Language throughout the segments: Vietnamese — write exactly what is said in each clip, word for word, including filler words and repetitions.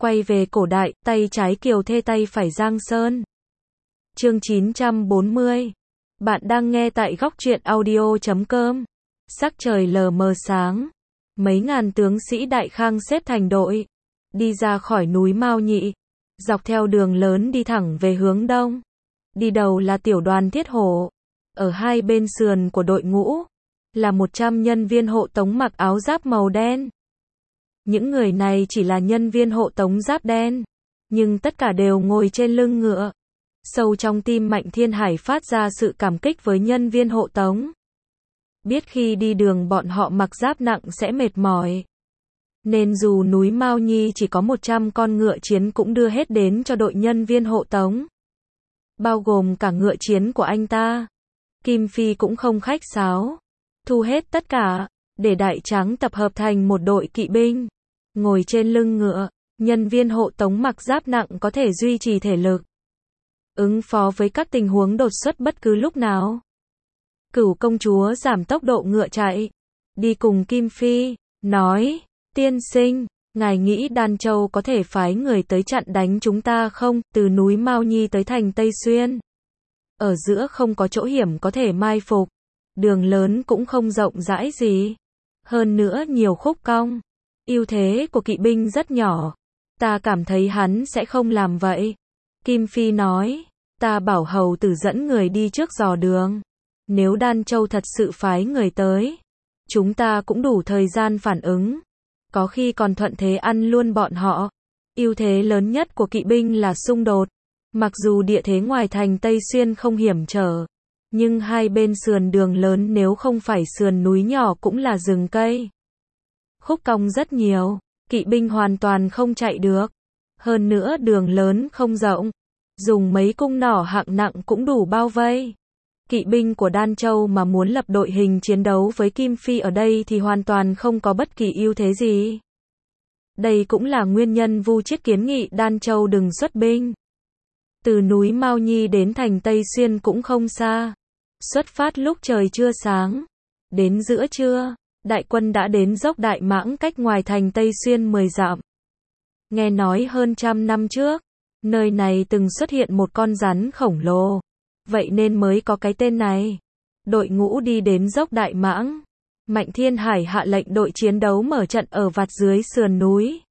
Quay về cổ đại, tay trái Kiều Thê tay phải Giang Sơn. Chương chín trăm bốn mươi. Bạn đang nghe tại góc truyện audio chấm com. Sắc trời lờ mờ sáng. Mấy ngàn tướng sĩ Đại Khang xếp thành đội. Đi ra khỏi núi Mao Nhị. Dọc theo đường lớn đi thẳng về hướng đông. Đi đầu là tiểu đoàn Thiết Hổ. Ở hai bên sườn của đội ngũ là một trăm nhân viên hộ tống mặc áo giáp màu đen. Những người này chỉ là nhân viên hộ tống giáp đen, nhưng tất cả đều ngồi trên lưng ngựa. Sâu trong tim Mạnh Thiên Hải phát ra sự cảm kích với nhân viên hộ tống. Biết khi đi đường bọn họ mặc giáp nặng sẽ mệt mỏi, nên dù núi Mao Nhi chỉ có một trăm con ngựa chiến cũng đưa hết đến cho đội nhân viên hộ tống, bao gồm cả ngựa chiến của anh ta. Kim Phi cũng không khách sáo, thu hết tất cả, để Đại Tráng tập hợp thành một đội kỵ binh. Ngồi trên lưng ngựa, nhân viên hộ tống mặc giáp nặng có thể duy trì thể lực, ứng phó với các tình huống đột xuất bất cứ lúc nào. Cửu công chúa giảm tốc độ ngựa chạy, đi cùng Kim Phi, nói, tiên sinh, ngài nghĩ Đan Châu có thể phái người tới chặn đánh chúng ta không? Từ núi Mao Nhi tới thành Tây Xuyên, ở giữa không có chỗ hiểm có thể mai phục, đường lớn cũng không rộng rãi gì, hơn nữa nhiều khúc cong. Ưu thế của kỵ binh rất nhỏ, ta cảm thấy hắn sẽ không làm vậy. Kim Phi nói, ta bảo hầu tử dẫn người đi trước dò đường. Nếu Đan Châu thật sự phái người tới, chúng ta cũng đủ thời gian phản ứng, có khi còn thuận thế ăn luôn bọn họ. Ưu thế lớn nhất của kỵ binh là xung đột. Mặc dù địa thế ngoài thành Tây Xuyên không hiểm trở, nhưng hai bên sườn đường lớn nếu không phải sườn núi nhỏ cũng là rừng cây. Khúc cong rất nhiều, kỵ binh hoàn toàn không chạy được. Hơn nữa đường lớn không rộng, dùng mấy cung nỏ hạng nặng cũng đủ bao vây. Kỵ binh của Đan Châu mà muốn lập đội hình chiến đấu với Kim Phi ở đây thì hoàn toàn không có bất kỳ ưu thế gì. Đây cũng là nguyên nhân Vu Chiết kiến nghị Đan Châu đừng xuất binh. Từ núi Mao Nhi đến thành Tây Xuyên cũng không xa. Xuất phát lúc trời chưa sáng. Đến giữa trưa, đại quân đã đến dốc Đại Mãng cách ngoài thành Tây Xuyên mười dặm. Nghe nói hơn trăm năm trước, nơi này từng xuất hiện một con rắn khổng lồ, vậy nên mới có cái tên này. Đội ngũ đi đến dốc Đại Mãng. Mạnh Thiên Hải hạ lệnh đội chiến đấu mở trận ở vạt dưới sườn núi,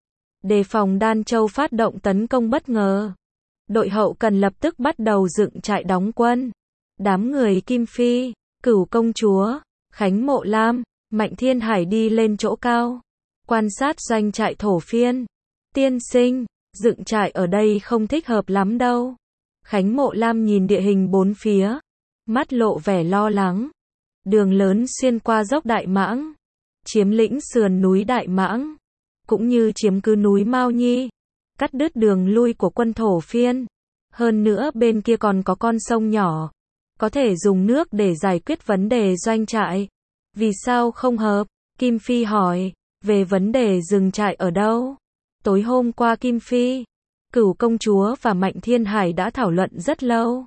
đề phòng Đan Châu phát động tấn công bất ngờ. Đội hậu cần lập tức bắt đầu dựng trại đóng quân. Đám người Kim Phi, Cửu công chúa, Khánh Mộ Lam, Mạnh Thiên Hải đi lên chỗ cao, quan sát doanh trại thổ phiên. Tiên sinh, dựng trại ở đây không thích hợp lắm đâu. Khánh Mộ Lam nhìn địa hình bốn phía, mắt lộ vẻ lo lắng. Đường lớn xuyên qua dốc Đại Mãng, chiếm lĩnh sườn núi Đại Mãng, cũng như chiếm cứ núi Mao Nhi, cắt đứt đường lui của quân thổ phiên. Hơn nữa bên kia còn có con sông nhỏ, có thể dùng nước để giải quyết vấn đề doanh trại. Vì sao không hợp? Kim Phi hỏi, về vấn đề dừng trại ở đâu? Tối hôm qua Kim Phi, Cửu công chúa và Mạnh Thiên Hải đã thảo luận rất lâu.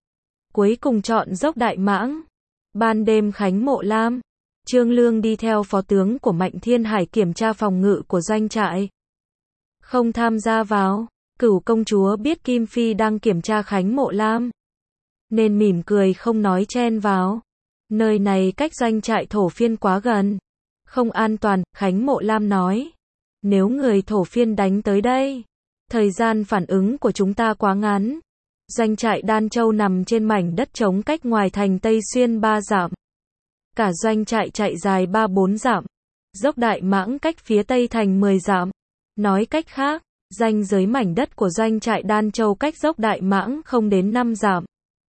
Cuối cùng chọn dốc Đại Mãng. Ban đêm Khánh Mộ Lam, Trương Lương đi theo phó tướng của Mạnh Thiên Hải kiểm tra phòng ngự của doanh trại, không tham gia vào. Cửu công chúa biết Kim Phi đang kiểm tra Khánh Mộ Lam, nên mỉm cười không nói chen vào. Nơi này cách doanh trại thổ phiên quá gần, không an toàn. Khánh Mộ Lam nói, nếu người thổ phiên đánh tới đây, thời gian phản ứng của chúng ta quá ngắn. Doanh trại Đan Châu nằm trên mảnh đất trống cách ngoài thành Tây Xuyên ba dặm. Cả doanh trại chạy dài ba bốn dặm. Dốc Đại Mãng cách phía tây thành mười dặm. Nói cách khác, ranh giới mảnh đất của doanh trại Đan Châu cách dốc Đại Mãng không đến năm dặm.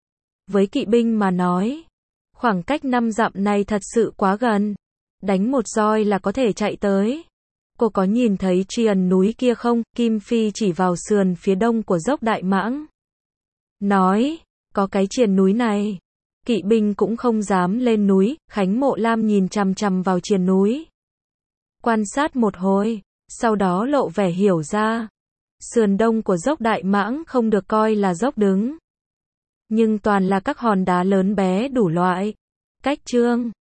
Với kỵ binh mà nói, khoảng cách năm dặm này thật sự quá gần. Đánh một roi là có thể chạy tới. Cô có nhìn thấy triền núi kia không? Kim Phi chỉ vào sườn phía đông của dốc Đại Mãng, nói, có cái triền núi này. Kỵ binh cũng không dám lên núi. Khánh Mộ Lam nhìn chằm chằm vào triền núi, quan sát một hồi, sau đó lộ vẻ hiểu ra. Sườn đông của dốc Đại Mãng không được coi là dốc đứng, nhưng toàn là các hòn đá lớn bé đủ loại. Cách Trương